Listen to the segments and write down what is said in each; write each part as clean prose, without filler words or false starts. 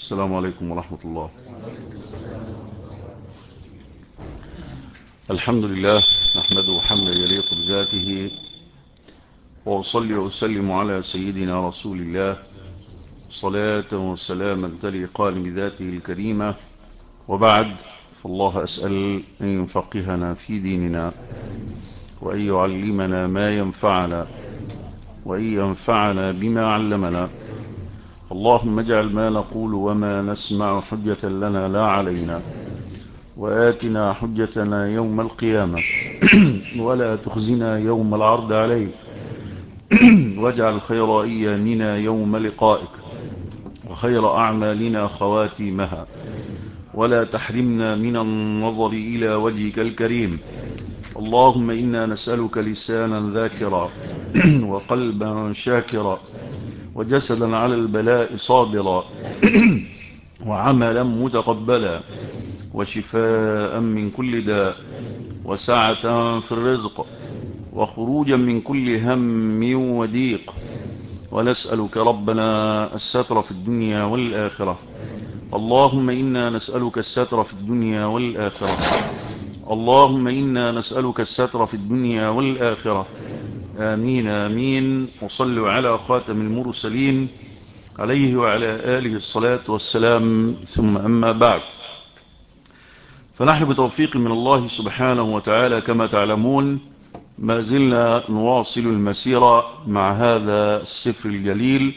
السلام عليكم ورحمة الله. الحمد لله نحمده حمدا يليق بذاته، وأصلي وأسلم على سيدنا رسول الله صلاة وسلاما تليقان بذاته الكريمة، وبعد، فالله أسأل أن يفقهنا في ديننا، وأن يعلمنا ما ينفعنا، وأن ينفعنا بما علمنا. اللهم اجعل ما نقول وما نسمع حجة لنا لا علينا، وآتنا حجتنا يوم القيامة ولا تخزنا يوم العرض عليك، واجعل خير أيامنا يوم لقائك، وخير أعمالنا خواتيمها، ولا تحرمنا من النظر إلى وجهك الكريم. اللهم إنا نسألك لسانا ذاكرا وقلبا شاكرا وجسدا على البلاء صابرا وعملا متقبلا وشفاء من كل داء وسعة في الرزق وخروجا من كل هم وضيق. ونسألك ربنا الستر في الدنيا والآخرة. اللهم إنا نسألك الستر في الدنيا والآخرة. اللهم إنا نسألك الستر في الدنيا والآخرة. آمين آمين. وصلوا على خاتم المرسلين عليه وعلى آله الصلاة والسلام، ثم أما بعد، فنحن بتوفيق من الله سبحانه وتعالى كما تعلمون ما زلنا نواصل المسيرة مع هذا السفر الجليل،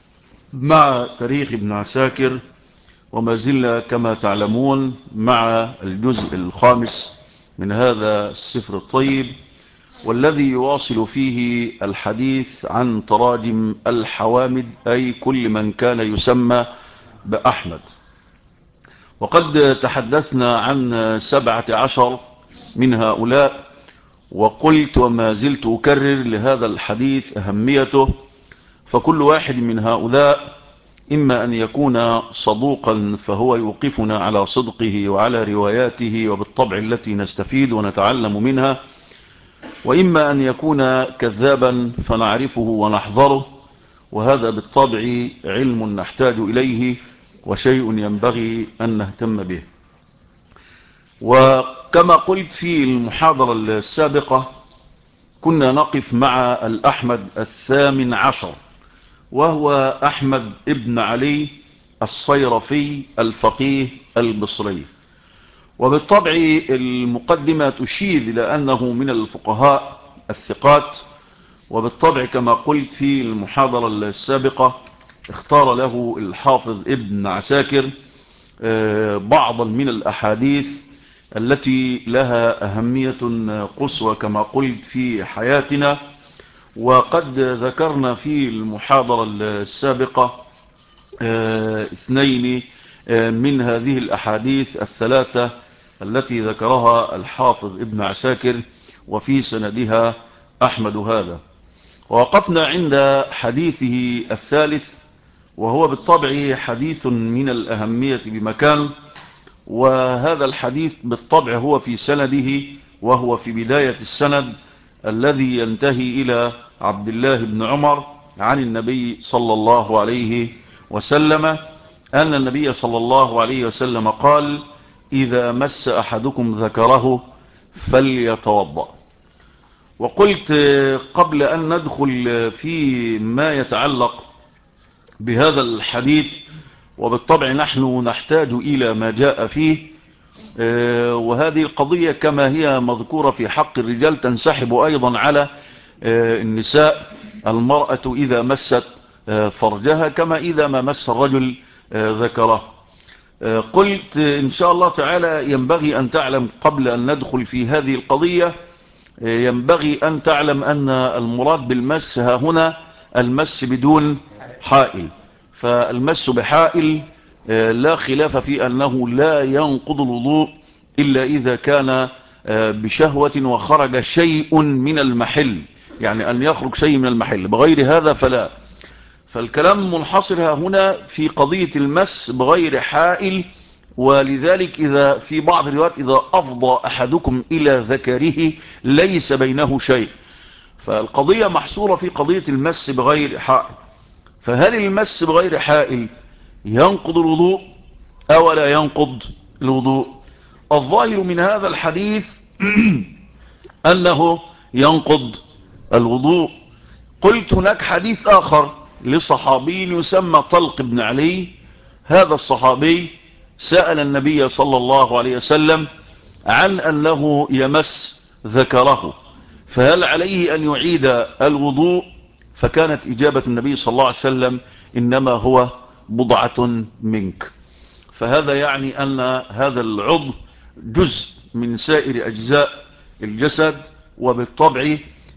مع تاريخ ابن عساكر، وما زلنا كما تعلمون مع الجزء الخامس من هذا السفر الطيب، والذي يواصل فيه الحديث عن تراجم الحوامد، أي كل من كان يسمى بأحمد. وقد تحدثنا عن 17 من هؤلاء، وقلت وما زلت أكرر لهذا الحديث أهميته، فكل واحد من هؤلاء إما أن يكون صدوقا فهو يوقفنا على صدقه وعلى رواياته وبالطبع التي نستفيد ونتعلم منها، وإما أن يكون كذابا فنعرفه ونحذره، وهذا بالطبع علم نحتاج إليه وشيء ينبغي أن نهتم به. وكما قلت في المحاضرة السابقة، كنا نقف مع الأحمد 18، وهو أحمد ابن علي الصيرفي الفقيه البصري. وبالطبع المقدمة تشير إلى أنه من الفقهاء الثقات، وبالطبع كما قلت في المحاضرة السابقة اختار له الحافظ ابن عساكر بعضا من الأحاديث التي لها أهمية قصوى كما قلت في حياتنا. وقد ذكرنا في المحاضرة السابقة 2 من هذه الأحاديث الثلاثة التي ذكرها الحافظ ابن عساكر، وفي سندها أحمد هذا. ووقفنا عند حديثه الثالث، وهو بالطبع حديث من الأهمية بمكان، وهذا الحديث بالطبع هو في سنده، وهو في بداية السند الذي ينتهي إلى عبد الله بن عمر عن النبي صلى الله عليه وسلم أن النبي صلى الله عليه وسلم قال: إذا مس أحدكم ذكره فليتوضأ. وقلت قبل أن ندخل في ما يتعلق بهذا الحديث، وبالطبع نحن نحتاج إلى ما جاء فيه، وهذه القضية كما هي مذكورة في حق الرجال تنسحب أيضا على النساء. المرأة إذا مست فرجها كما إذا ما مس الرجل ذكره. قلت إن شاء الله تعالى ينبغي أن تعلم قبل أن ندخل في هذه القضية، ينبغي أن تعلم أن المراد بالمس ها هنا المس بدون حائل. فالمس بحائل لا خلاف في أنه لا ينقض الوضوء إلا إذا كان بشهوة وخرج شيء من المحل، يعني أن يخرج شيء من المحل، بغير هذا فلا. فالكلام منحصر هنا في قضية المس بغير حائل. ولذلك إذا في بعض الروايات إذا أفضى أحدكم إلى ذكره ليس بينه شيء، فالقضية محصورة في قضية المس بغير حائل. فهل المس بغير حائل ينقض الوضوء أو لا ينقض الوضوء؟ الظاهر من هذا الحديث أنه ينقض الوضوء. قلت هناك حديث آخر لصحابي يسمى طلق بن علي. هذا الصحابي سأل النبي صلى الله عليه وسلم عن أنه يمس ذكره، فهل عليه أن يعيد الوضوء؟ فكانت إجابة النبي صلى الله عليه وسلم إنما هو بضعة منك. فهذا يعني أن هذا العضو جزء من سائر أجزاء الجسد، وبالطبع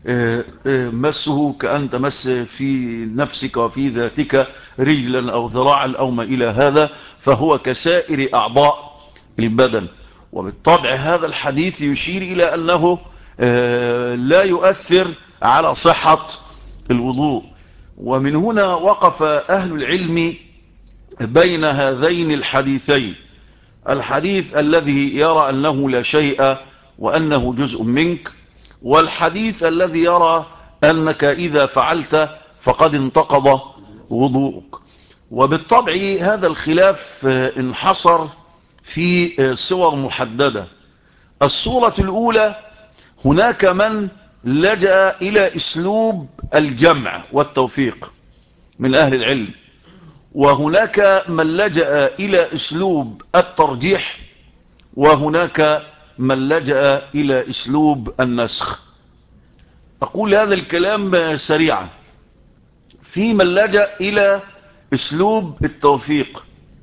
مسه كأن تمس في نفسك وفي ذاتك رجلا أو ذراعا أو ما إلى هذا، فهو كسائر أعضاء البدن. وبالطبع هذا الحديث يشير إلى أنه لا يؤثر على صحة الوضوء. ومن هنا وقف أهل العلم بين هذين الحديثين: الحديث الذي يرى أنه لا شيء وأنه جزء منك، والحديث الذي يرى أنك إذا فعلت فقد انتقض وضوءك. وبالطبع هذا الخلاف انحصر في صور محددة. الصورة الأولى: هناك من لجأ إلى أسلوب الجمع والتوفيق من أهل العلم، وهناك من لجأ إلى أسلوب الترجيح، وهناك من لجأ إلى أسلوب النسخ. أقول هذا الكلام سريعا. في من لجأ إلى أسلوب التوفيق،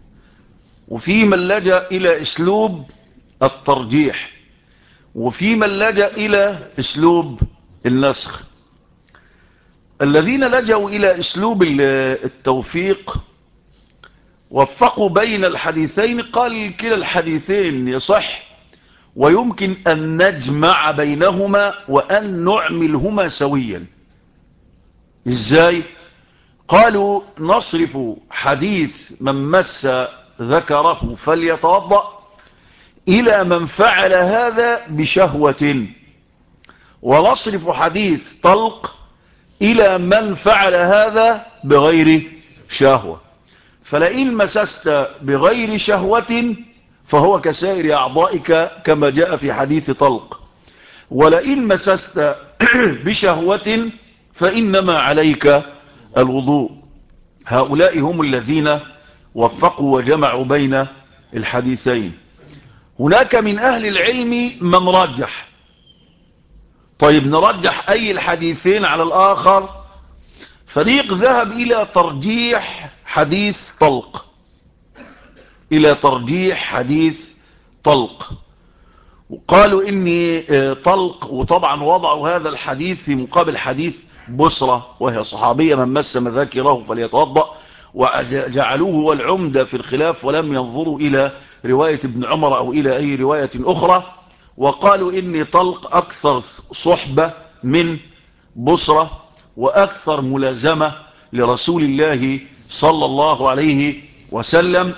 وفي من لجأ إلى أسلوب الترجيح، وفي من لجأ إلى أسلوب النسخ. الذين لجأوا إلى أسلوب التوفيق وفقوا بين الحديثين، قال كلا الحديثين يصح، ويمكن أن نجمع بينهما وأن نعملهما سويا. إزاي؟ قالوا نصرف حديث من مس ذكره فليتوضأ إلى من فعل هذا بشهوة، ونصرف حديث طلق إلى من فعل هذا بغير شهوة. فلئن مسست بغير شهوة فهو كسائر أعضائك كما جاء في حديث طلق، ولئن مسست بشهوة فإنما عليك الوضوء. هؤلاء هم الذين وفقوا وجمعوا بين الحديثين. هناك من أهل العلم من رجح. طيب نرجح أي الحديثين على الآخر؟ فريق ذهب إلى ترجيح حديث طلق، إلى ترجيح حديث طلق، وقالوا إني طلق، وطبعا وضعوا هذا الحديث في مقابل حديث بصرة وهي صحابية من مس مذاكره فليتوضأ، وجعلوه هو العمدة في الخلاف، ولم ينظروا إلى رواية ابن عمر أو إلى أي رواية أخرى. وقالوا إني طلق أكثر صحبة من بصرة وأكثر ملازمة لرسول الله صلى الله عليه وسلم،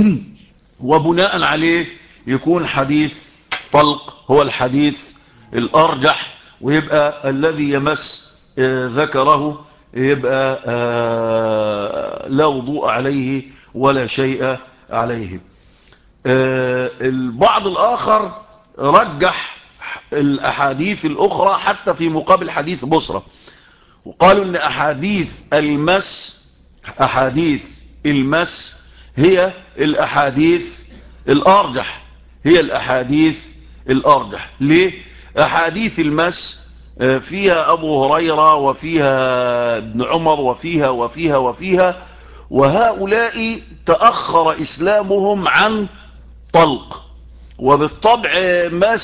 وبناء عليه يكون حديث طلق هو الحديث الأرجح، ويبقى الذي يمس ذكره يبقى لا وضوء عليه ولا شيء عليه. البعض الآخر رجح الأحاديث الأخرى حتى في مقابل حديث بصرة، وقالوا أن أحاديث المس هي الأحاديث الأرجح، هي الأحاديث الأرجح. ليه؟ أحاديث المس فيها أبو هريرة وفيها ابن عمر وفيها وفيها وفيها، وهؤلاء تأخر إسلامهم عن طلق، وبالطبع ما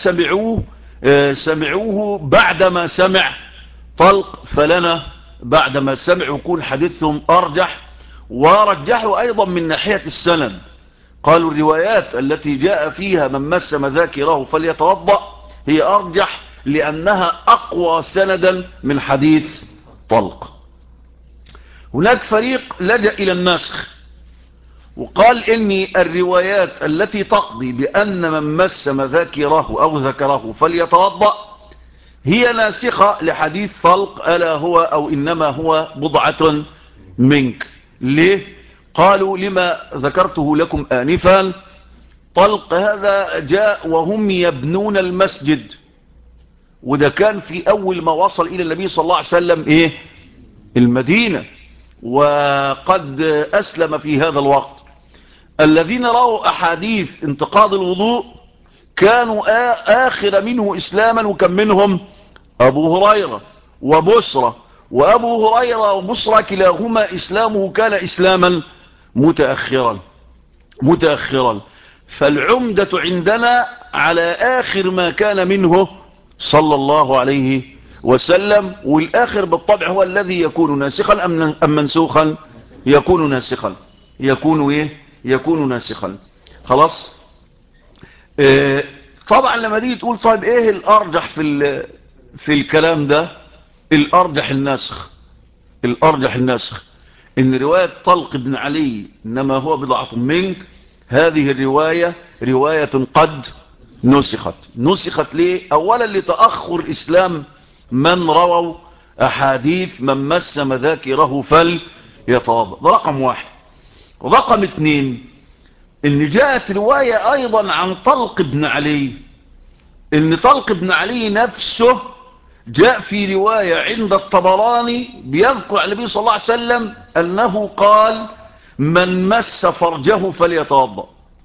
سمعوه بعدما سمع طلق، فلنا بعدما سمعوا يكون حديثهم أرجح. ورجحوا أيضا من ناحية السند، قالوا الروايات التي جاء فيها من مس مذاكره فليتوضأ هي أرجح لأنها أقوى سندا من حديث طلق. هناك فريق لجأ إلى النسخ وقال إن الروايات التي تقضي بأن من مس مذاكره أو ذكره فليتوضأ هي ناسخة لحديث طلق، ألا هو أو إنما هو بضعة منك. ليه؟ قالوا لما ذكرته لكم آنفا. طلق هذا جاء وهم يبنون المسجد، وده كان في أول ما وصل إلى النبي صلى الله عليه وسلم المدينة، وقد أسلم في هذا الوقت. الذين رأوا أحاديث انتقاض الوضوء كانوا آخر منه إسلاما، وكم منهم أبو هريرة وبصرة. وأبو هريرة وبصرة كلاهما إسلامه كان إسلاما متأخرا. فالعمدة عندنا على آخر ما كان منه صلى الله عليه وسلم، والآخر بالطبع هو الذي يكون ناسخا أم منسوخا؟ يكون ناسخا. يكون ناسخا. خلاص. طبعا لما تيجي تقول طيب ايه الارجح في الكلام ده؟ الارجح النسخ ان رواية طلق بن علي انما هو بضعة منك، هذه الرواية رواية قد نسخت ليه؟ اولا لتأخر اسلام من رووا احاديث من مس مذاكره فليتوضأ، ده رقم واحد. رقم اتنين، ان جاءت رواية ايضا عن طلق بن علي، ان طلق بن علي نفسه جاء في رواية عند الطبراني بيذكر عن النبي صلى الله عليه وسلم انه قال من مس فرجه فليتوضأ.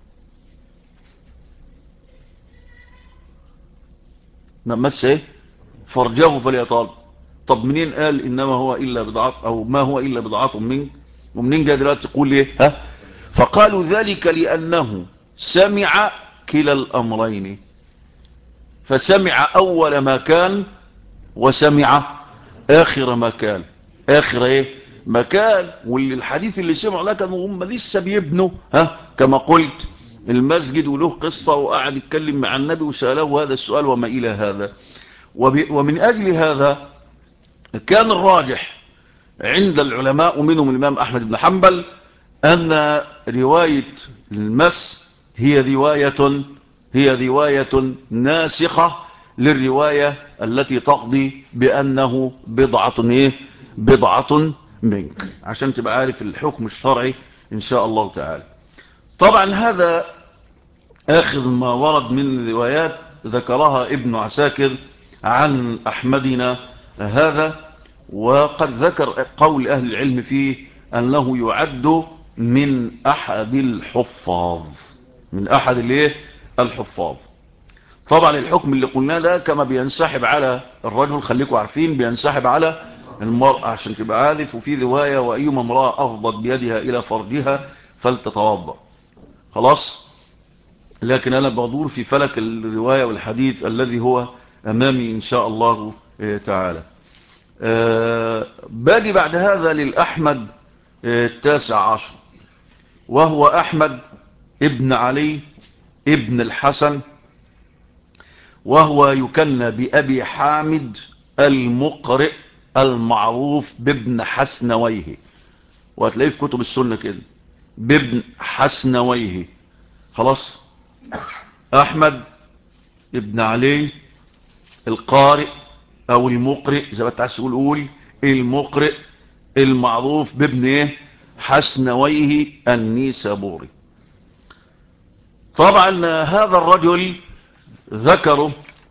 من مس فرجه فليتوضأ. طب منين قال انما هو الا بضعة او ما هو الا بضعة منك؟ ومنين جاء دلوقتي تقول فقالوا ذلك لأنه سمع كلا الأمرين، فسمع أول ما كان وسمع آخر ما كان. واللي الحديث اللي سمعوا ده كانوا هم لسه بيبنوا كما قلت المسجد، وله قصة وقعد يتكلم مع النبي وسأله هذا السؤال وما إلى هذا. ومن أجل هذا كان الراجح عند العلماء ومنهم الإمام أحمد بن حنبل أن رواية المس هي رواية ناسخة للرواية التي تقضي بأنه بضعة منك، عشان تبقى عارف الحكم الشرعي إن شاء الله تعالى. طبعا هذا آخر ما ورد من روايات ذكرها ابن عساكر عن أحمدنا هذا، وقد ذكر قول أهل العلم فيه أنه يعد من أحد الحفاظ. طبعا الحكم اللي قلنا ده كما بينسحب على الرجل، خليكم عارفين بينسحب على المرأة عشان تبقى عارف. وفي رواية وأيما امرأة أفضت بيدها إلى فرجها فلتتوضأ. خلاص. لكن أنا بدور في فلك الرواية والحديث الذي هو أمامي إن شاء الله تعالى. باجي بعد هذا للأحمد 19، وهو أحمد ابن علي ابن الحسن، وهو يكنى بأبي حامد المقرئ المعروف بابن حسنويه، وهتلاقيه في كتب السنة كده بابن حسنويه. خلاص. أحمد ابن علي القارئ أو المقرئ زي ما انت عايز تقول المقرئ المعروف بابن حسنويه النيسابوري. طبعا هذا الرجل ذكره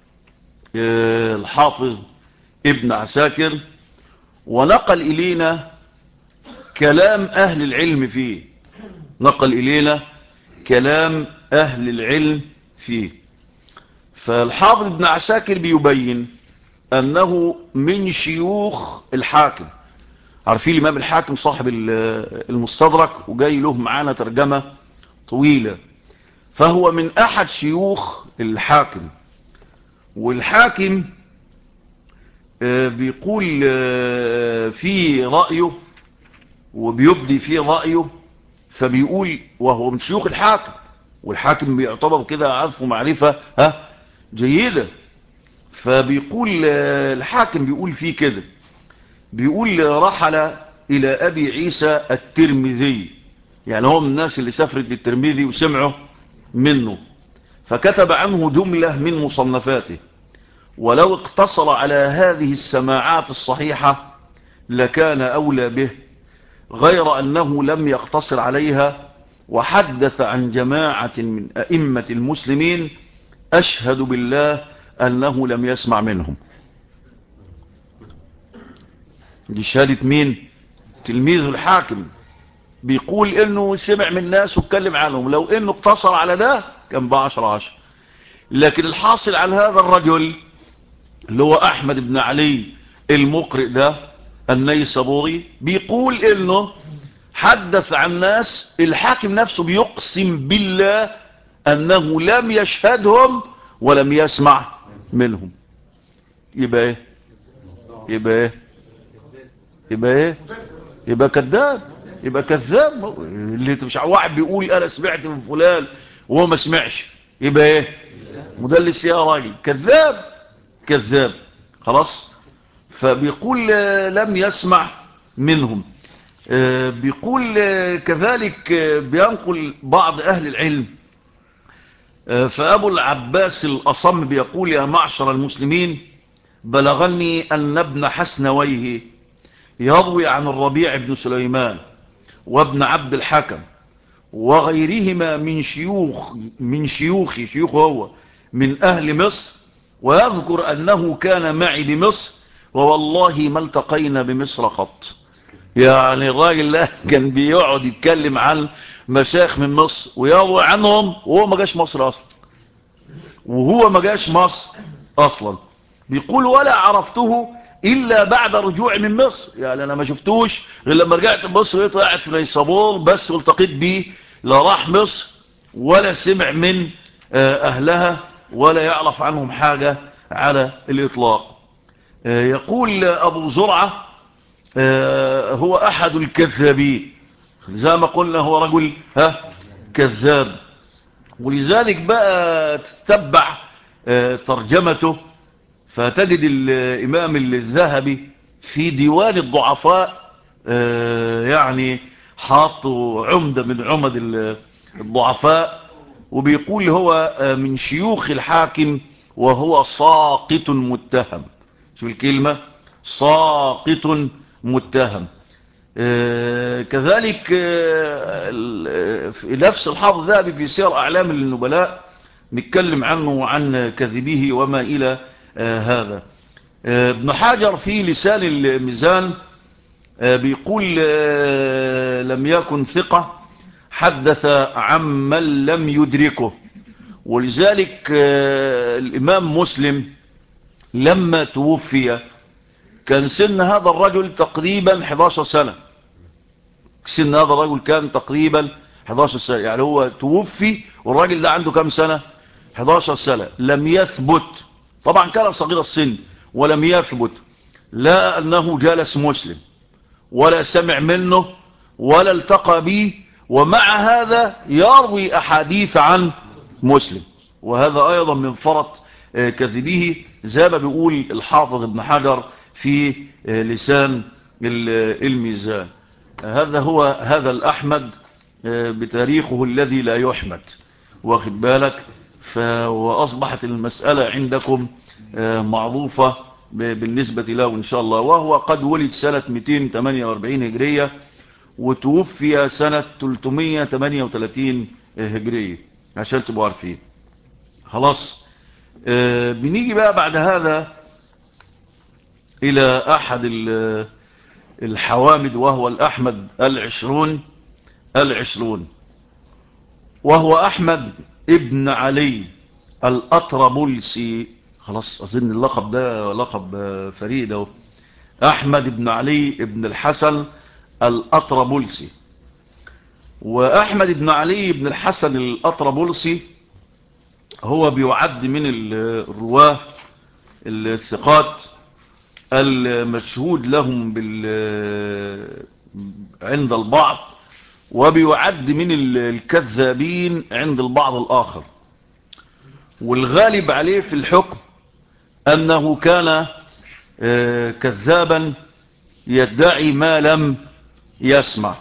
الحافظ ابن عساكر، ونقل إلينا كلام أهل العلم فيه. فالحافظ ابن عساكر بيبين أنه من شيوخ الحاكم. عارفين الإمام الحاكم صاحب المستدرك، وجاي له معانا ترجمة طويلة، فهو من أحد شيوخ الحاكم. والحاكم بيقول في رأيه وبيبدي في رأيه، فبيقول وهو من شيوخ الحاكم، والحاكم بيعتبر كده عارفه معرفة جيدة. فبيقول الحاكم بيقول فيه كده، بيقول رحل إلى أبي عيسى الترمذي، يعني هو من الناس اللي سافرت للترمذي وسمعوا منه، فكتب عنه جملة من مصنفاته. ولو اقتصر على هذه السماعات الصحيحة لكان أولى به غير أنه لم يقتصر عليها، وحدث عن جماعة من أئمة المسلمين أشهد بالله أنه لم يسمع منهم. دي شهادة مين؟ تلميذ الحاكم بيقول إنه سمع من الناس واتكلم عنهم. لو إنه اقتصر على ده كان ب10/10. لكن الحاصل على هذا الرجل اللي هو أحمد بن علي المقرئ ده النيسابوري بيقول إنه حدث عن ناس الحاكم نفسه بيقسم بالله أنه لم يشهدهم ولم يسمع منهم. يبقى ايه؟ يبقى ايه؟ يبقى ايه؟ يبقى كذاب. يبقى كذاب. اللي مش واحد بيقول انا سمعت من فلان وهو ما سمعش، يبقى ايه؟ مدلس يا راجل، كذاب. كذاب. خلاص. فبيقول لم يسمع منهم. بيقول كذلك بينقل بعض أهل العلم. فأبو العباس الأصم بيقول يا معشر المسلمين بلغني أن ابن حسنويه يروي عن الربيع بن سليمان وابن عبد الحكم وغيرهما من شيوخ هو من أهل مصر، ويذكر أنه كان معي بمصر ووالله ما التقينا بمصر قط. يعني الراجل ده كان بيقعد يتكلم عن مشايخ من مصر ويروي عنهم وهو ما جاش مصر اصلا. بيقول ولا عرفته الا بعد رجوعي من مصر. يعني انا ما شفتوش غير لما رجعت مصر لقيته قاعد في نيسابور بس والتقيت بيه. لا راح مصر ولا سمع من اهلها ولا يعرف عنهم حاجة على الاطلاق. يقول ابو زرعة هو احد الكذابين، زي ما قلنا هو رجل كذاب. ولذلك بقى تتبع ترجمته فتجد الامام الذهبي في ديوان الضعفاء يعني حاطه عمدة من عمد الضعفاء، وبيقول هو من شيوخ الحاكم وهو ساقط متهم. شوف الكلمة، ساقط متهم. كذلك نفس الحافظ الذهبي في سير أعلام النبلاء نتكلم عنه وعن كذبه وما إلى هذا. ابن حجر في لسان الميزان بيقول لم يكن ثقة، حدث عمن لم يدركه. ولذلك الإمام مسلم لما توفي كان سن هذا الرجل تقريبا 11 سنة. سن هذا الرجل كان تقريبا 11 سنة. يعني هو توفي والراجل ده عنده كم سنة؟ 11 سنة. لم يثبت، طبعا كان صغير السن، ولم يثبت لا أنه جالس مسلم ولا سمع منه ولا التقى به، ومع هذا يروي أحاديث عن مسلم. وهذا أيضا من فرط كذبه زي ما بيقول الحافظ ابن حجر في لسان الميزان. هذا الأحمد بتاريخه الذي لا يحمد، واخد بالك. وأصبحت المسألة عندكم معروفة بالنسبة له إن شاء الله. وهو قد ولد سنة 248 هجرية وتوفي سنة 338 هجرية عشان تبقوا عارفين. خلاص. بنيجي بقى بعد هذا إلى أحد الحوامد وهو الأحمد العشرون، وهو أحمد ابن علي الأطرابلسي. خلاص أظن اللقب ده لقب فريد. أحمد ابن علي ابن الحسن الأطرابلسي. وأحمد ابن علي ابن الحسن الأطرابلسي هو بيعد من الرواه الثقات المشهود لهم عند البعض، وبيعد من الكذابين عند البعض الآخر. والغالب عليه في الحكم أنه كان كذابا يدعي ما لم يسمع.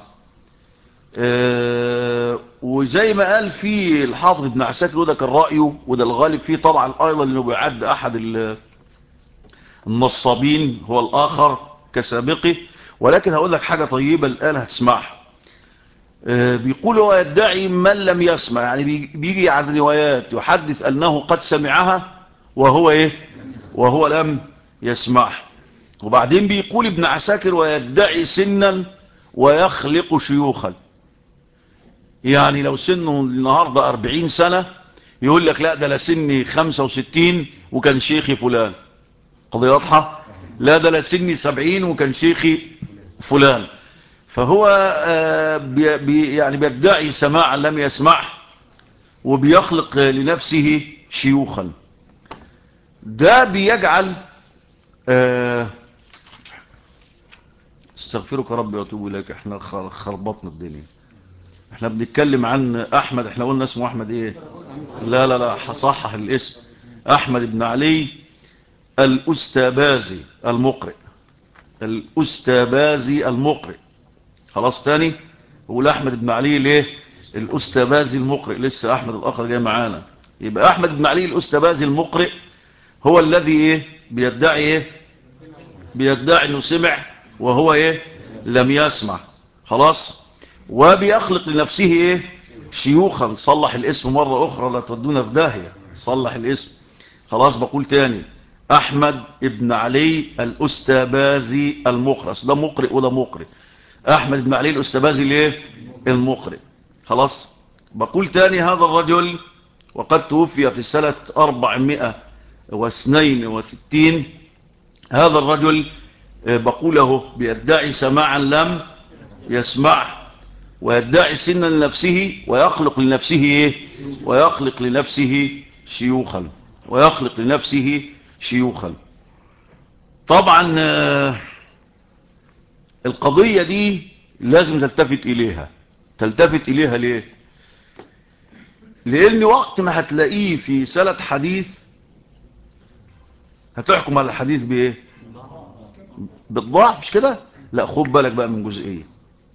وزي ما قال في الحافظ ابن عساكر، وده كان رأيه وده الغالب فيه طبعا أيضا، لأنه بيعد أحد النصابين هو الآخر كسابقه. ولكن هقول لك حاجة طيبة الآن هتسمعها. بيقول هو يدعي من لم يسمع، يعني بيجي عن روايات يحدث أنه قد سمعها وهو إيه؟ وهو لم يسمعها. وبعدين بيقول ابن عساكر ويدعي سنا ويخلق شيوخا، يعني لو سنه النهاردة 40 سنة يقول لك لا ده لسني 65 وكان شيخي فلان. قضية واضحة؟ لا ده لسني 70 وكان شيخي فلان. فهو يعني بيدعي سماعا لم يسمعه وبيخلق لنفسه شيوخا. ده بيجعل استغفرك ربي واتوب اليك، احنا خربطنا الدنيا. احنا بنتكلم عن احمد، احنا قلنا اسمه احمد ايه؟ لا هصحح الاسم، احمد بن علي الاستبازي المقرئ. الاستبازي المقرئ. خلاص تاني يقول احمد بن علي ليه الاستبازي المقرئ، لسه احمد الاخر جاي معانا. يبقى احمد بن علي الاستبازي المقرئ هو الذي ايه بيدعي ايه؟ بيدعي انه سمع وهو ايه؟ لم يسمع. خلاص. وبيخلق لنفسه ايه؟ شيوخا. صلح الاسم مرة اخرى لا تودونا في داهية، صلح الاسم. خلاص بقول تاني احمد ابن علي الاستبازي المقرئ، ده مقرئ وده مقرئ. احمد بن علي الاستبازي ليه؟ المقرئ. خلاص. بقول تاني هذا الرجل وقد توفي في سنة 462. هذا الرجل بقوله بيدعي سماعا لم يسمع ويدعي سنا لنفسه ويخلق لنفسه ايه؟ ويخلق لنفسه شيوخا. ويخلق لنفسه شيوخا. طبعا القضية دي لازم تلتفت إليها. تلتفت إليها ليه؟ لأن وقت ما هتلاقيه في سنة حديث هتحكم على الحديث بإيه؟ بالضعف، مش كده؟ لا، خد بالك بقى من جزئية.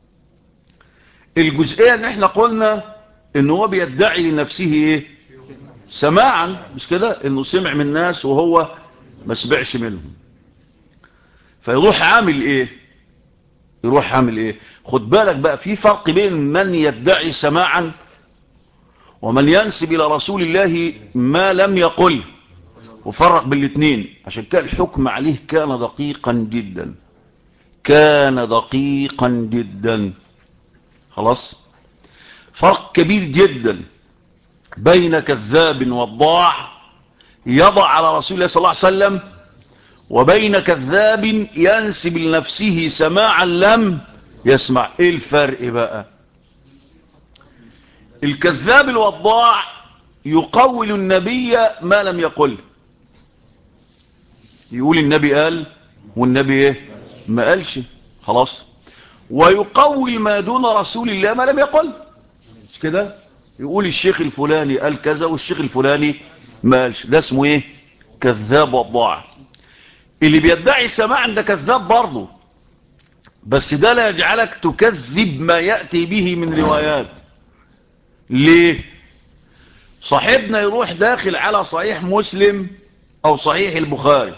الجزئية اللي احنا قلنا إنه هو بيدعي لنفسه إيه؟ سماعا، مش كده؟ إنه سمع من الناس وهو ما سمعش منهم. فيروح عامل إيه؟ يروح عامل إيه؟ خد بالك بقى، في فرق بين من يدعي سماعا ومن ينسب إلى رسول الله ما لم يقل. وفرق بالاثنين، عشان كان الحكم عليه كان دقيقا جدا. كان دقيقا جدا. خلاص. فرق كبير جدا بين كذاب وضاع يضع على رسول الله صلى الله عليه وسلم وبين كذاب ينسب لنفسه سماعا لم يسمع. ايه الفرق بقى؟ الكذاب الوضاع يقول النبي ما لم يقل. يقول النبي قال والنبي ايه؟ ما قالش. خلاص. ويقول ما دون رسول الله ما لم يقل، مش كده؟ يقول الشيخ الفلاني قال كذا والشيخ الفلاني ما قالش. ده اسمه ايه؟ كذاب وضاع. اللي بيدعي سماع ده كذاب برضه، بس ده لا يجعلك تكذب ما يأتي به من روايات. ليه؟ صاحبنا يروح داخل على صحيح مسلم او صحيح البخاري،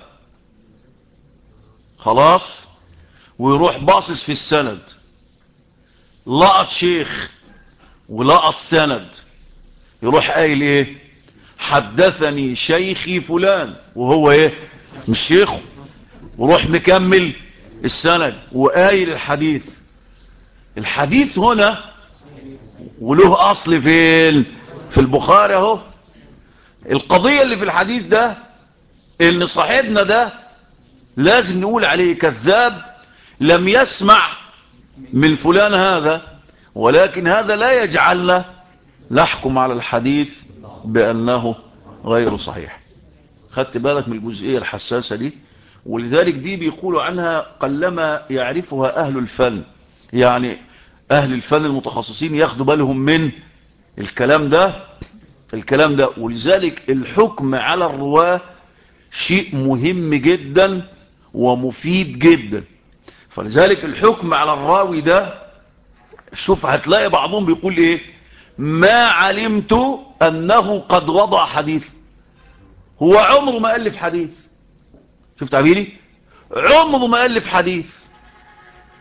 خلاص، ويروح باصص في السند، لقط شيخ ولقط سند، يروح قايل ايه؟ حدثني شيخي فلان، وهو ايه؟ مش شيخه. وروح مكمل السند وقايل الحديث. الحديث هنا وله اصل فين؟ في البخاري اهو. القضية اللي في الحديث ده ان صاحبنا ده لازم نقول عليه كذاب لم يسمع من فلان هذا، ولكن هذا لا يجعلنا نحكم على الحديث بأنه غير صحيح. خدت بالك من الجزئية الحساسة دي؟ ولذلك دي بيقولوا عنها قلما يعرفها أهل الفن، يعني أهل الفن المتخصصين ياخدوا بالهم من الكلام ده. ولذلك الحكم على الرواة شيء مهم جدا ومفيد جدا. فلذلك الحكم على الراوي ده، شوف هتلاقي بعضهم بيقول ايه؟ ما علمت انه قد وضع حديث. هو عمره ما ألف حديث. شوف تعبيري؟ عمره ما ألف حديث.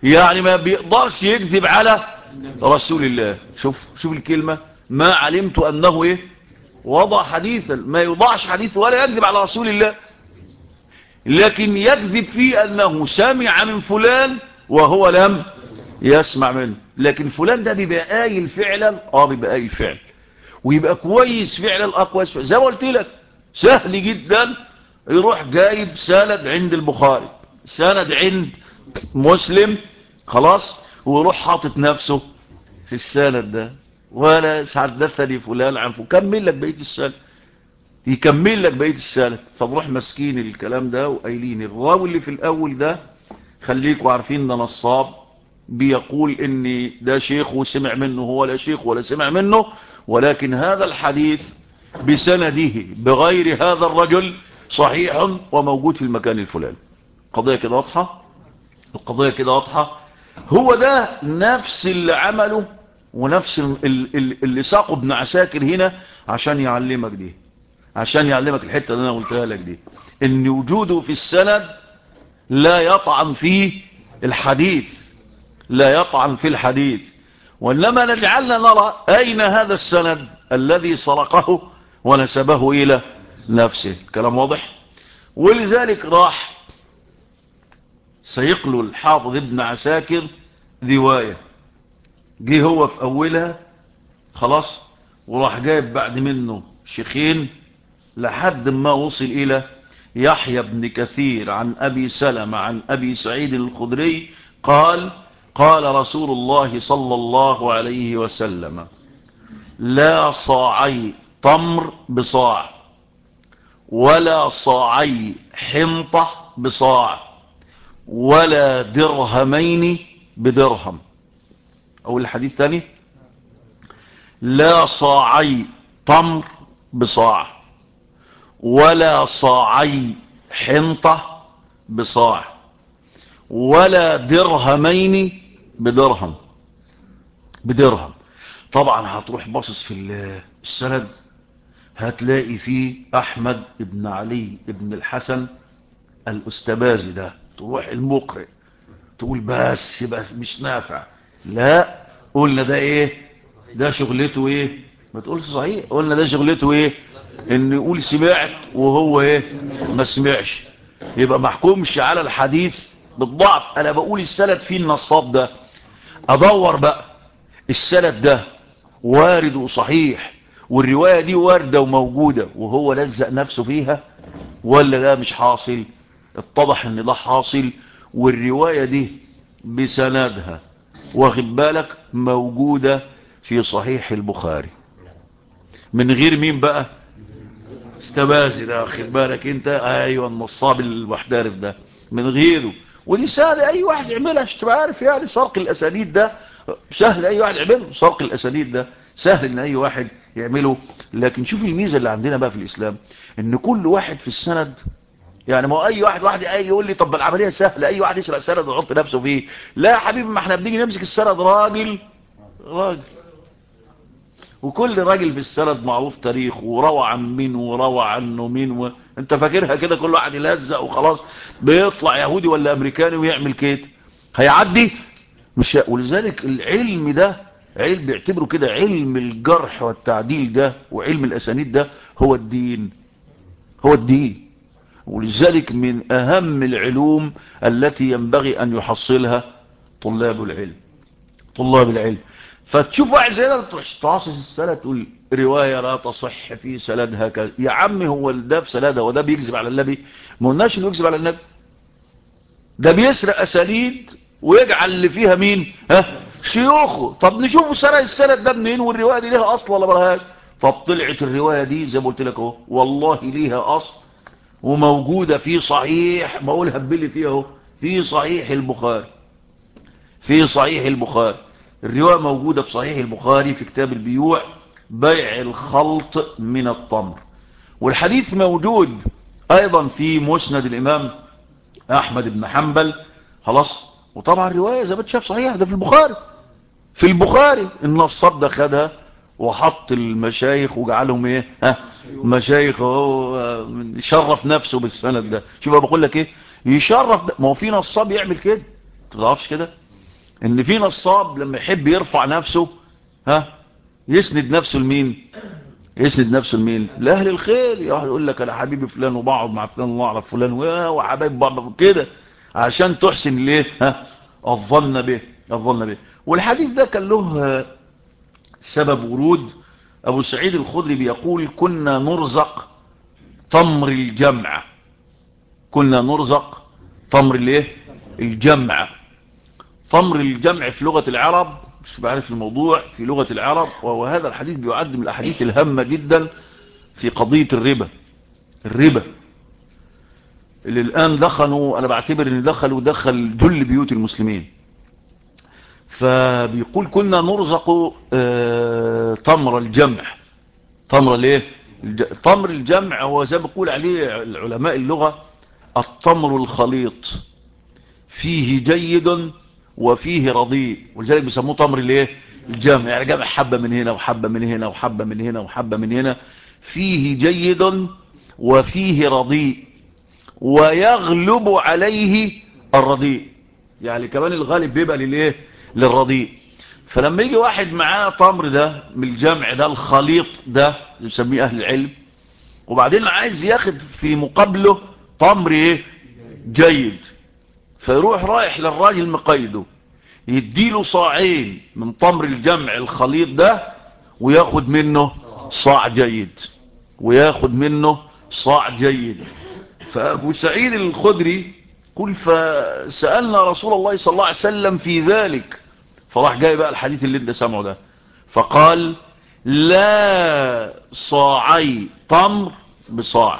يعني ما بيقدرش يكذب على رسول الله. شوف الكلمة، ما علمت أنه إيه وضع حديثا، ما يوضعش حديث ولا يكذب على رسول الله، لكن يكذب فيه أنه سمع من فلان وهو لم يسمع منه. لكن فلان ده بيبقى قايل فعلا، بيبقى قايل فعلا ويبقى كويس فعلا، كويس زي ما قلت لك. سهل جدا يروح جايب سند عند البخاري، سند عند مسلم، خلاص، ويروح حاطط نفسه في السند ده، ولا حدثني فلان عن فلان، كمل لك بقيه السند، يكمل لك بقيه السند. فنروح ماسكين الكلام ده وقايلين الراوي اللي في الاول ده خليكوا عارفين ده نصاب، بيقول ان ده شيخ وسمع منه، هو لا شيخ ولا سمع منه، ولكن هذا الحديث بسنده بغير هذا الرجل صحيح وموجود في المكان الفلاني. القضية كده واضحة، القضية كده واضحة. هو ده نفس اللي عمله ونفس اللي ساقه ابن عساكر هنا عشان يعلمك دي، عشان يعلمك الحتة اللي انا قلتها لك دي، ان وجوده في السند لا يطعن فيه الحديث، لا يطعن في الحديث، وإنما نجعلنا نرى أين هذا السند الذي سرقه ونسبه إلى نفسه. كلام واضح. ولذلك راح سيقل الحافظ ابن عساكر رواية، جه هو في أولها خلاص، وراح جايب بعد منه شيخين لحد ما وصل إلى يحيى بن كثير عن أبي سلمة عن أبي سعيد الخدري قال قال رسول الله صلى الله عليه وسلم لا صاعي تمر بصاع ولا صاعي حنطة بصاع ولا درهمين بدرهم. أو الحديث ثاني، لا صاعي تمر بصاع ولا صاعي حنطة بصاع ولا درهمين بدرهم. طبعا هتروح باصص في السند هتلاقي فيه أحمد بن علي بن الحسن الأستبازي ده، تروح المقرئ تقول بس يبقى مش نافع، لا قلنا ده ايه، ده شغلته ايه، ما تقولش صحيح، قلنا ده شغلته ايه، ان يقول سمعت وهو ايه ما سمعش، يبقى ما احكمش على الحديث بالضعف. انا بقول السند فيه النصاب ده، ادور بقى السند ده وارد وصحيح والرواية دي واردة وموجودة وهو لزق نفسه فيها، ولا ده مش حاصل. اتضح ان ده حاصل، والرواية دي بسندها واخد بالك موجودة في صحيح البخاري من غير مين بقى، استبازي ده، واخد بالك انت، ايوه النصاب المحترف ده، من غيره. ودي سهل اي واحد يعملها عشان تبقى عارف، يعني سرق الاسانيد ده سهل اي واحد يعمله، سرق الاسانيد ده سهل ان اي واحد يعمله. لكن شوف الميزة اللي عندنا بقى في الاسلام، ان كل واحد في السند، يعني ما اي واحد اي يقول لي طب العمليه سهله، اي واحد يسرق سند ويحط نفسه فيه، لا يا حبيبي، ما احنا بنيجي نمسك السند راجل، وكل راجل في السند معروف تاريخه وروى عن مين وروى عنه مين انت فاكرها كده كل واحد يلزق وخلاص بيطلع يهودي ولا امريكاني ويعمل كده هيعدي مش. ولذلك العلم ده علم بيعتبره كده، علم الجرح والتعديل ده وعلم الاسانيد ده هو الدين، هو الدين. ولذلك من أهم العلوم التي ينبغي أن يحصلها طلاب العلم. فتشوف واحد زي ده تروح تعاصص السند تقول رواية لا تصح في سندها كذا، يا عم هو ده في سندها وده بيكذب على النبي؟ ما قلناش انه يكذب على النبي، ده بيسرق أسانيد ويجعل اللي فيها مين شيوخه. طب نشوفوا سرق السند ده منين، والرواية دي ليها أصل ولا ملهاش؟ طب طلعت الرواية دي زي ما قلت لك اهو، والله ليها أصل وموجودة في صحيح، بقول هبلي فيها اهو، في صحيح البخاري، في صحيح البخاري الرواية موجودة في صحيح البخاري في كتاب البيوع، بيع الخلط من التمر. والحديث موجود ايضا في مسند الامام احمد بن حنبل خلاص. وطبعا الرواية زي ما تشاف صحيح ده في البخاري النصاب ده خدها وحط المشايخ وجعلهم ايه مشايخ، هو يشرف نفسه بالسند ده. شوف بقول لك ايه، يشرف ده، ما هو في نصاب يعمل كده، ما تعرفش كده، ان في نصاب لما يحب يرفع نفسه يسند نفسه لمين؟ يسند نفسه لمين؟ لاهل الخير. يقول لك انا حبيبي فلان وبقعد مع فلان واعرف فلان وحبايب بعض كده عشان تحسن ليه الظن به. الظن به. والحديث ده كان له سبب ورود. ابو سعيد الخدري بيقول كنا نرزق تمر الجمع. كنا نرزق تمر الايه؟ الجمع. تمر الجمع في لغة العرب، مش بعرف الموضوع، في لغة العرب. وهذا الحديث بيعد من الاحاديث الهامة جدا في قضية الربا. الربا اللي الان دخلوا، انا بعتبر ان دخل جل بيوت المسلمين. فبيقول كنا نرزق تمر الجمع. تمر الايه؟ تمر الجمع هو زي ما بيقول عليه العلماء اللغة التمر الخليط، فيه جيد وفيه رديء، ولذلك بيسموه تمر الايه؟ الجمع. يعني جمع حبة من هنا وحبة من هنا وحبة من هنا وحبة من هنا، فيه جيد وفيه رديء ويغلب عليه الرديء. يعني كمان الغالب بيبقى للايه؟ للرديء. فلما يجي واحد معاه تمر ده من الجمع ده الخليط ده يسميه اهل العلم، وبعدين عايز ياخد في مقابله تمر ايه؟ جيد، فيروح رايح للراجل مقيده يديله صاعين من تمر الجمع الخليط ده وياخد منه صاع جيد، وياخد منه صاع جيد. فأبو سعيد الخدري قل فسألنا رسول الله صلى الله عليه وسلم في ذلك، فراح جاي بقى الحديث اللي انت سامعه ده، فقال لا صاعي تمر بصاع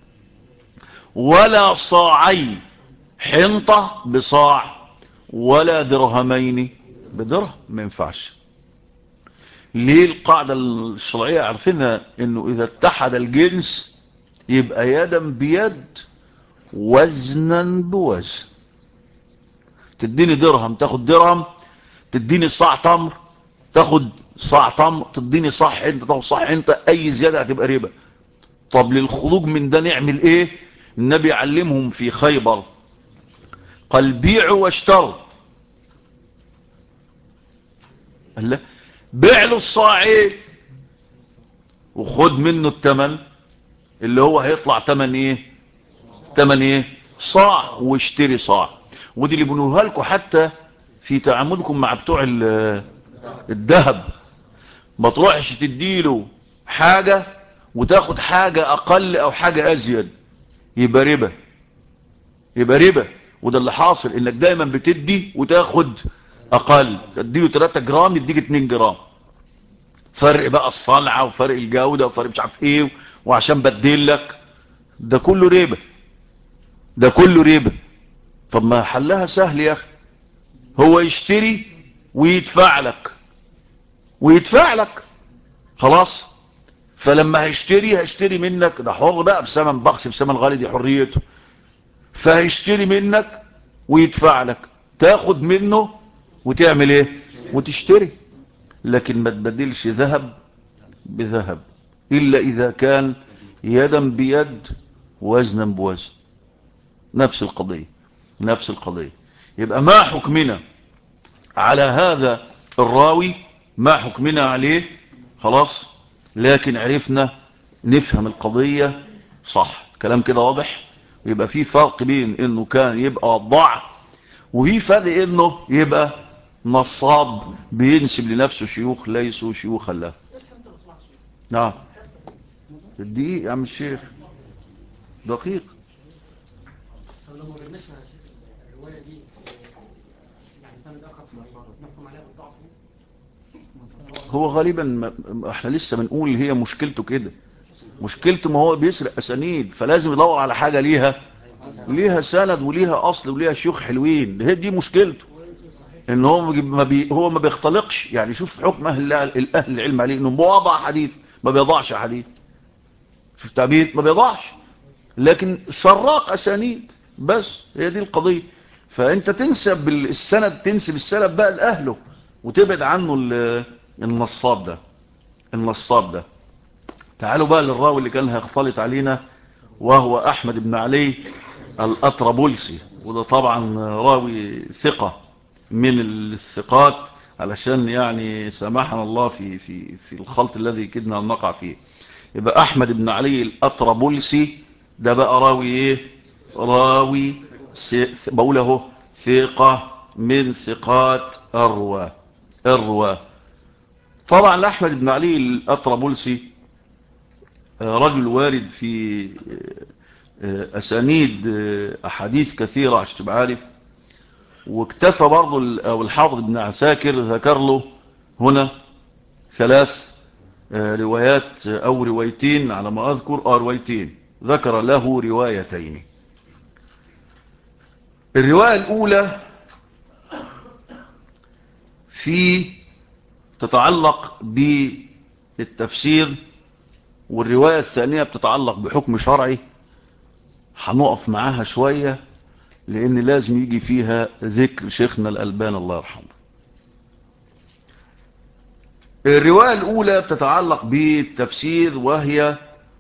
ولا صاعي حنطة بصاع ولا درهمين بدرهم. ما ينفعش. ليه؟ القاعدة الشرعية عارفينها انه اذا اتحد الجنس يبقى يدا بيد وزنا بوزن. تديني درهم تاخد درهم، تديني صاع تمر تاخد صاع تمر، تديني صاع انت تاخد صاع انت، اي زيادة هتبقى ربا. طب للخروج من ده نعمل ايه؟ النبي علمهم في خيبر قال بيعوا واشتروا. قال لا، بيع له الصاعين وخد منه الثمن اللي هو هيطلع ثمن ايه؟ ثمن ايه؟ صاع، واشتري صاع. ودي اللي بنقولها لكم حتى في تعاملكم مع بتوع الذهب. ما تروحش تديله حاجة وتاخد حاجة اقل او حاجة ازيد، يبقى ربا. يبقى ربا. وده اللي حاصل، انك دايما بتدي وتاخد اقل. تديله 3 جرام يديك 2 جرام. فرق بقى الصنعة وفرق الجودة وفرق مش عارف ايه، وعشان بديل لك. ده كله ربا. ده كله ربا. طب ما حلها سهل يا اخي، هو يشتري ويدفع لك، ويدفع لك خلاص. فلما هيشتري منك، ده حر بقى بثمن بخس بثمن غالي، دي حريته. فهيشتري منك ويدفع لك، تاخد منه وتعمل ايه؟ وتشتري. لكن ما تبدلش ذهب بذهب الا اذا كان يدا بيد وزنا بوزن. نفس القضية. نفس القضية. يبقى ما حكمنا على هذا الراوي؟ ما حكمنا عليه؟ خلاص. لكن عرفنا نفهم القضية صح. كلام كده واضح. يبقى في فرق بين انه كان يبقى ضع، وفي فرق انه يبقى نصاب بينسب لنفسه شيوخ ليسوا شيوخا له. نعم. الدقيق يا عم الشيخ دقيق. لو ما جبناش الروايه دي يعني سند اخر نحكم عليها بالضعف. هو غالبا احنا لسه بنقول هي مشكلته كده. مشكلته ما هو بيسرق اسانيد، فلازم يدور على حاجه ليها سند وليها اصل وليها شيوخ حلوين. هي دي مشكلته، ان هو هو ما بيختلقش. يعني شوف حكم اهل العلم عليه انه بوضع حديث، ما بيضعش حديث. شوف تعبير، ما بيضعش، لكن سراق اسانيد بس. هي دي القضيه. فانت تنسب السند بقى لاهله، وتبعد عنه النصاب ده. تعالوا بقى للراوي اللي كان هيختلط علينا، وهو احمد بن علي الأطرابلسي. وده طبعا راوي ثقة من الثقات، علشان يعني سامحنا الله في الخلط الذي كدنا نقع فيه. يبقى أحمد بن علي الأطرابلسي ده بقى راوي ايه؟ راوي بقوله ثقة من ثقات الرواة. طبعا أحمد بن علي الأطرابلسي رجل وارد في أسانيد أحاديث كثيرة عشان تبقى عارف. واكتفى برضه أو الحافظ ابن عساكر ذكر له هنا 3 روايات أو روايتين على ما أذكر، روايتين، ذكر له روايتين. الرواية الأولى في تتعلق بالتفسير، والرواية الثانية بتتعلق بحكم شرعي. هنقف معاها شوية لأن لازم يجي فيها ذكر شيخنا الألباني الله يرحمه. الرواية الأولى بتتعلق بالتفسير، وهي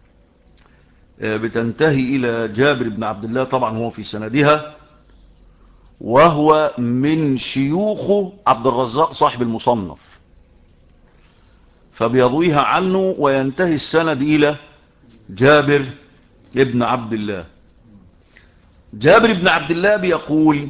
بتنتهي إلى جابر بن عبد الله، طبعا هو في سندها، وهو من شيوخ عبد الرزاق صاحب المصنف، فبيضويها عنه وينتهي السند إلى جابر بن عبد الله. جابر بن عبد الله بيقول: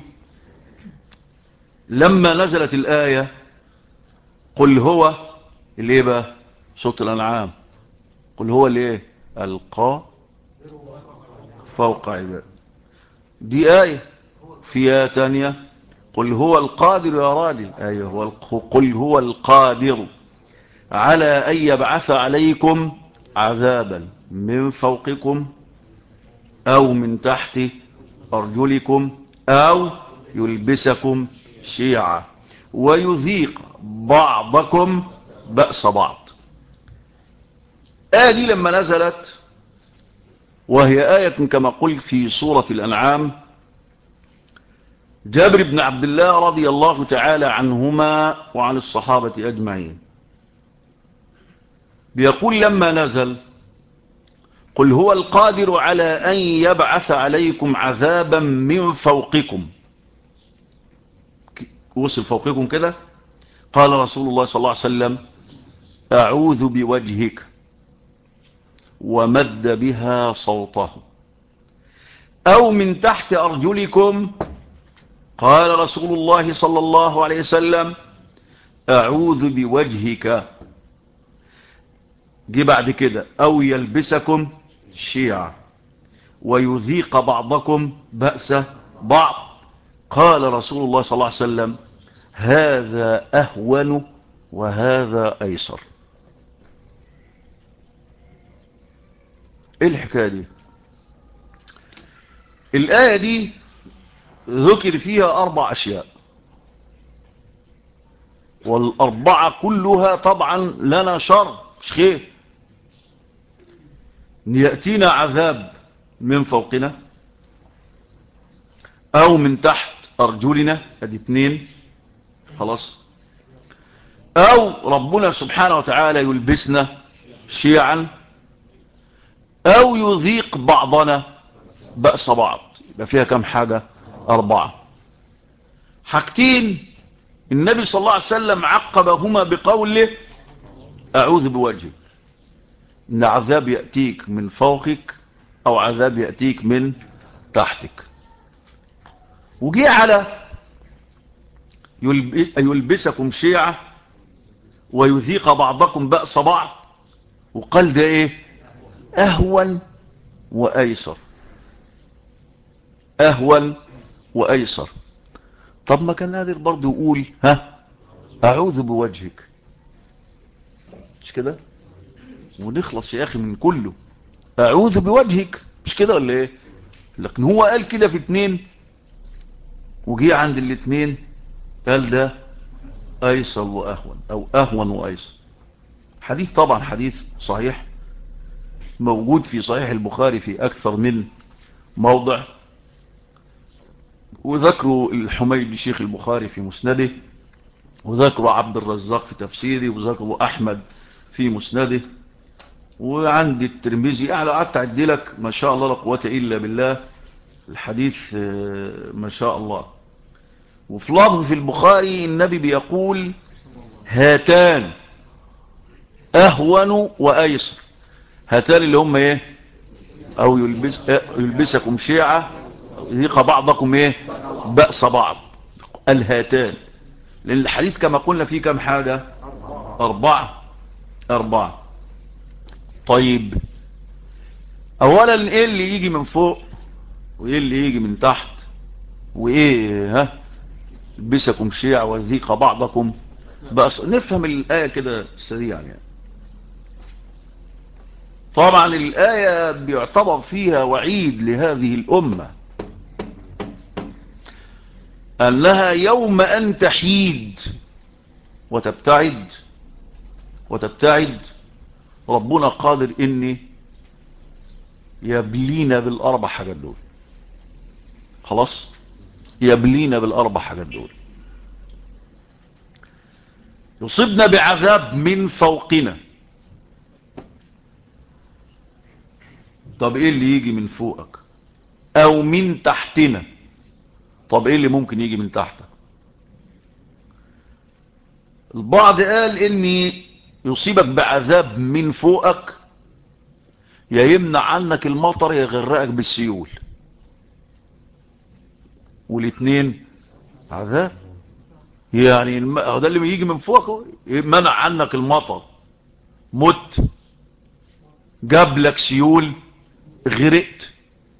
لما نزلت الآية قل هو اللي بقى سورة الأنعام، قل هو اللي ألقى فوق عباد، دي آية. في آية تانية قل هو القادر يا راجل، أيوه قل هو القادر على أن يبعث عليكم عذابا من فوقكم أو من تحت أرجلكم أو يلبسكم شيعا ويذيق بعضكم بأس بعض. آية دي لما نزلت، وهي آية كما قلت في سورة الأنعام، جابر بن عبد الله رضي الله تعالى عنهما وعن الصحابة أجمعين بيقول: لما نزل قل هو القادر على أن يبعث عليكم عذابا من فوقكم، وصل فوقكم كده، قال رسول الله صلى الله عليه وسلم: أعوذ بوجهك، ومد بها صوته. أو من تحت أرجلكم، قال رسول الله صلى الله عليه وسلم: أعوذ بوجهك. جي بعد كده: أو يلبسكم شيعا ويذيق بعضكم بأس بعض، قال رسول الله صلى الله عليه وسلم: هذا أهون وهذا أيسر. ايه الحكاية دي؟ الآية دي ذكر فيها 4 أشياء، والأربعة كلها طبعا لنا شر مش خير. يأتينا عذاب من فوقنا أو من تحت أرجلنا، ادي 2 خلاص، أو ربنا سبحانه وتعالى يلبسنا شيعا، أو يذيق بعضنا بأس بعض. يبقى فيها كم حاجة؟ 4 حاجتين. النبي صلى الله عليه وسلم عقبهما بقوله: أعوذ بوجهك، إن عذاب يأتيك من فوقك أو عذاب يأتيك من تحتك. وجي على يلبسكم شيعة ويذيق بعضكم بأس بعض، وقال ده ايه؟ أهون وأيسر. أهون وأيسر. طب ما كان قادر برضه يقول أعوذ بوجهك، مش كده؟ ونخلص يا أخي من كله. أعوذ بوجهك، مش كده ولا ايه؟ لكن هو قال كده في 2، وجي عند ال2 قال ده أيسر وأهون، أو أهون وأيسر. حديث طبعا حديث صحيح، موجود في صحيح البخاري في أكثر من موضع، وذكروا الحميدي شيخ البخاري في مسنده، وذكروا عبد الرزاق في تفسيره، وذكروا أحمد في مسنده، وعند الترمذي. يعني قعدت أعدي لك ما شاء الله لا قوة إلا بالله الحديث ما شاء الله. وفي لفظ في البخاري النبي بيقول هاتان أهون وأيسر. هاتان اللي هم ايه؟ او يلبسكم شيعة يذيق بعضكم ايه؟ بأس بعض. الهاتان، لأن الحديث كما قلنا فيه كم حاجة؟ 4. طيب اولا ايه اللي يجي من فوق وايه اللي يجي من تحت وايه؟ يلبسكم شيعة ويذيق بعضكم بأس. نفهم الآية كده سريعا يعني. طبعا الآية بيعتبر فيها وعيد لهذه الأمة أنها يوم أن تحيد وتبتعد ربنا قادر إني يبلينا بالأربع حاجات دول. خلاص، يبلينا بالأربع حاجات دول. يصيبنا بعذاب من فوقنا. طب ايه اللي يجي من فوقك؟ او من تحتنا. طب ايه اللي ممكن يجي من تحتك؟ البعض قال اني يصيبك بعذاب من فوقك، يا يمنع عنك المطر يا يغرقك بالسيول، والاثنين عذاب. يعني ده اللي يجي من فوقك، منع عنك المطر، مت، جاب لك سيول، غرقت.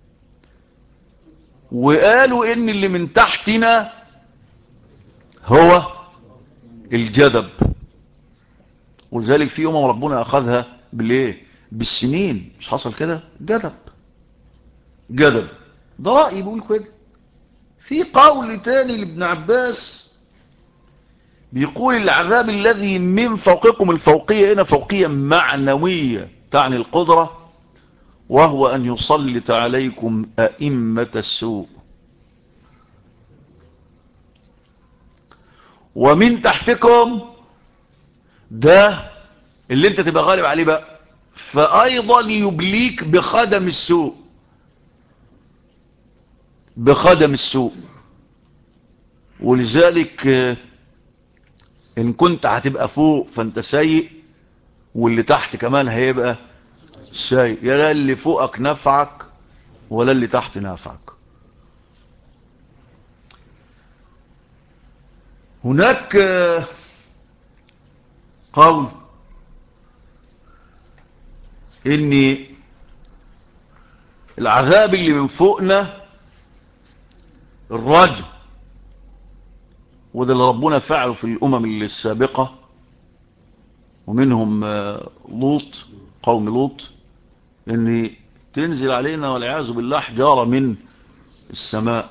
وقالوا ان اللي من تحتنا هو الجدب، ولذلك في ربنا اخذها بالايه؟ بالسنين. مش حصل كده؟ جدب. ده رأي بيقول كده. في قول تاني لابن عباس بيقول العذاب الذي من فوقكم، الفوقية هنا فوقية معنوية تعني القدرة، وهو أن يسلط عليكم أئمة السوء. ومن تحتكم ده اللي انت تبقى غالب عليه بقى، فأيضا يبليك بخدم السوء. ولذلك إن كنت هتبقى فوق فانت سيء، واللي تحت كمان هيبقى سيء. يا لا اللي فوقك نفعك ولا اللي تحت نفعك. هناك قول ان العذاب اللي من فوقنا الرجم، وده اللي ربنا فعله في الامم السابقة، ومنهم لوط، قوم لوط، ان تنزل علينا والعياذ بالله حجارة من السماء.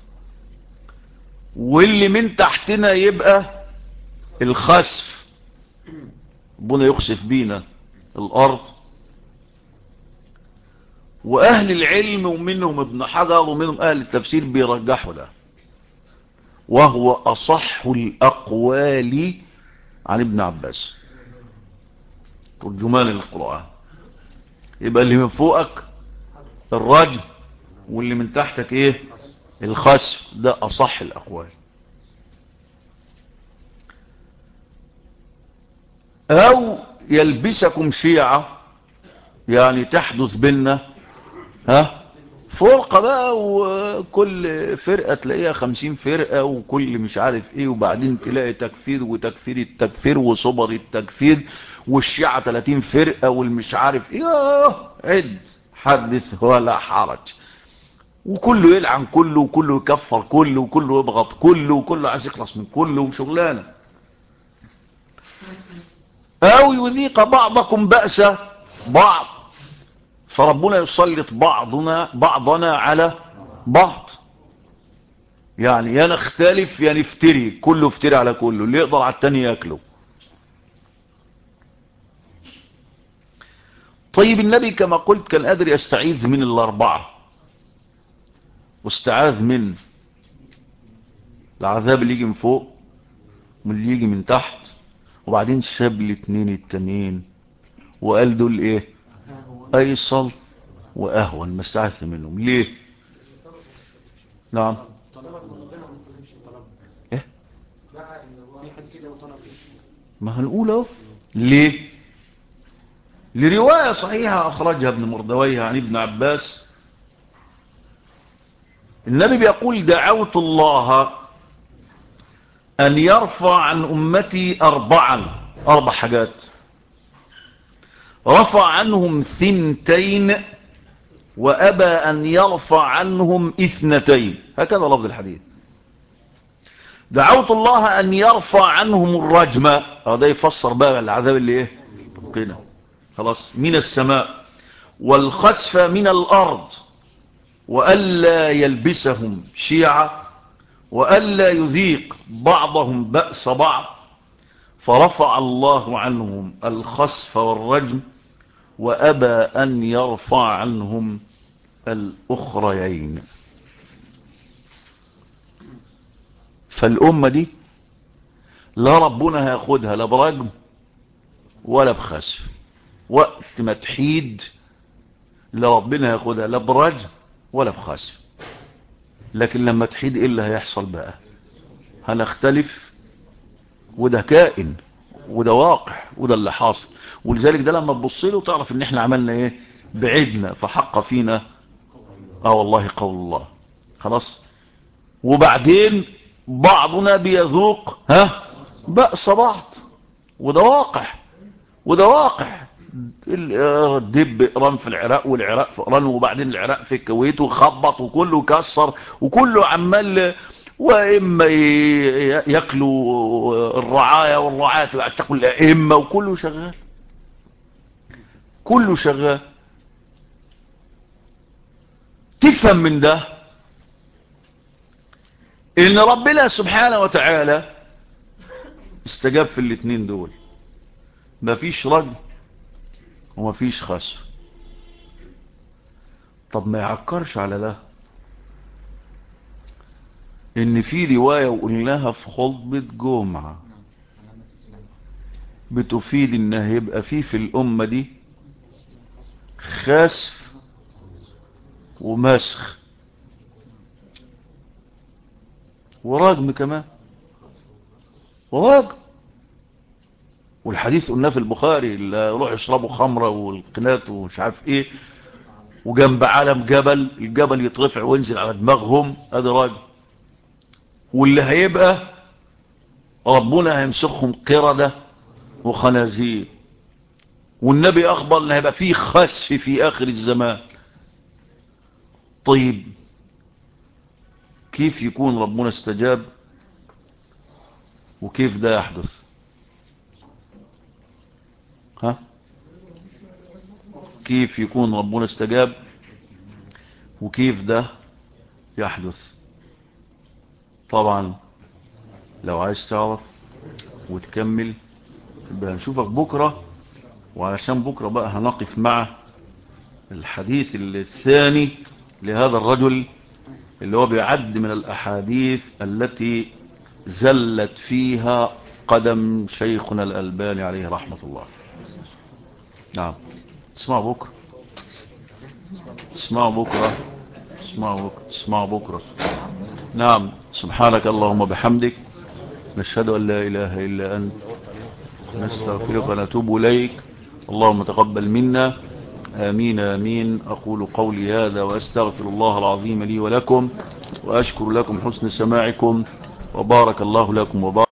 واللي من تحتنا يبقى الخسف، ربنا يخسف بينا الارض. واهل العلم ومنهم ابن حجر ومنهم اهل التفسير بيرجحوا ده، وهو اصح الاقوال عن ابن عباس ترجمان القرآن. يبقى اللي من فوقك الرجم، واللي من تحتك ايه؟ الخسف. ده اصح الاقوال. او يلبسكم شيعة، يعني تحدث بيننا فرقة بقى، وكل فرقة تلاقيها 50 فرقة، وكل مش عارف ايه، وبعدين تلاقي تكفير وتكفير التكفير وصبر التكفير، والشيعة 30 فرقة والمش عارف ايه. عد حدث ولا حرج، وكله يلعن كله، وكله يكفر كله، وكله يبغض كله، وكله عايز يخلص من كله، وشغلانة. او يذيق بعضكم بأس بعض، فربنا يسلط بعضنا على بعض. يعني يا نختلف يا نفتري، كله افتري على كله، اللي يقدر على التاني ياكله. طيب النبي كما قلت كان قادر يستعيذ من الاربعة، واستعاذ من العذاب اللي يجي من فوق واللي اللي يجي من تحت، وبعدين ساب الاثنين التانيين وقال دول ايه؟ ايصل واهون. ما استعاذ منهم ليه؟ نعم. الحديث ده وطلب ايه؟ ما هنقول اهو ليه. لرواية صحيحة أخرجها ابن مردويه عن ابن عباس، النبي بيقول دعوت الله أن يرفع عن أمتي أربع حاجات، رفع عنهم 2 وأبى أن يرفع عنهم 2. هكذا لفظ الحديث. دعوت الله أن يرفع عنهم الرجم، هذا يفسر بقى العذاب اللي ايه قنا خلاص من السماء، والخسف من الأرض، وألا يلبسهم شيعة، وألا يذيق بعضهم بأس بعض، فرفع الله عنهم الخسف والرجم وأبى أن يرفع عنهم الأخريين. فالأمة دي لا ربنا هياخدها لا برجم ولا بخسف، وقت ما تحيد لا ربنا هياخدها لا برجم ولا بخسف. لكن لما تحيد ايه اللي هيحصل بقى؟ هنختلف، وده كائن وده واقع وده اللي حاصل. ولذلك ده لما تبص له تعرف ان احنا عملنا ايه، بعدنا فحق فينا والله قول الله خلاص. وبعدين بعضنا بيذوق بأس بعض، وده واقع وده واقع. الدب إيران في العراق، والعراق في إيران، وبعدين العراق في الكويت، وخبط وكله كسر وكله عمال، وإما يأكلوا الرعاية والرعاية تأكل الأئمة، وكله شغال كله شغال. تفهم من ده إن ربنا سبحانه وتعالى استجاب في الاتنين دول، مفيش رجم ومفيش خسف. طب ما يعكرش على ده ان في رواية وقلناها في خطبة جمعة بتفيد ان هيبقى في الامة دي خسف ومسخ ورجم كمان ورجم. والحديث قلناه في البخاري، اللي يروح يشربوا خمرة والقنات ومش عارف ايه، وجنب عالم جبل، الجبل يترفع وينزل على دماغهم، ادي راجل. واللي هيبقى ربنا هيمسخهم قردة وخنازير. والنبي اخبر ان هيبقى فيه خسف في اخر الزمان. طيب كيف يكون ربنا استجاب وكيف ده يحدث؟ كيف يكون ربنا استجاب وكيف ده يحدث؟ طبعا لو عايز تعرف وتكمل يبقى هنشوفك بكرة. وعلشان بكرة بقى هنقف مع الحديث الثاني لهذا الرجل، اللي هو بيعد من الأحاديث التي زلت فيها قدم شيخنا الألباني عليه رحمة الله. نعم، اسمعوا بكرة، اسمعوا بكرة، اسمعوا بكرة، اسمعوا بكرة. نعم، سبحانك اللهم بحمدك، نشهد أن لا إله إلا أنت، نستغفرك ونتوب إليك. اللهم تقبل منا، آمين آمين. أقول قولي هذا وأستغفر الله العظيم لي ولكم، وأشكر لكم حسن سماعكم، وبارك الله لكم وبارك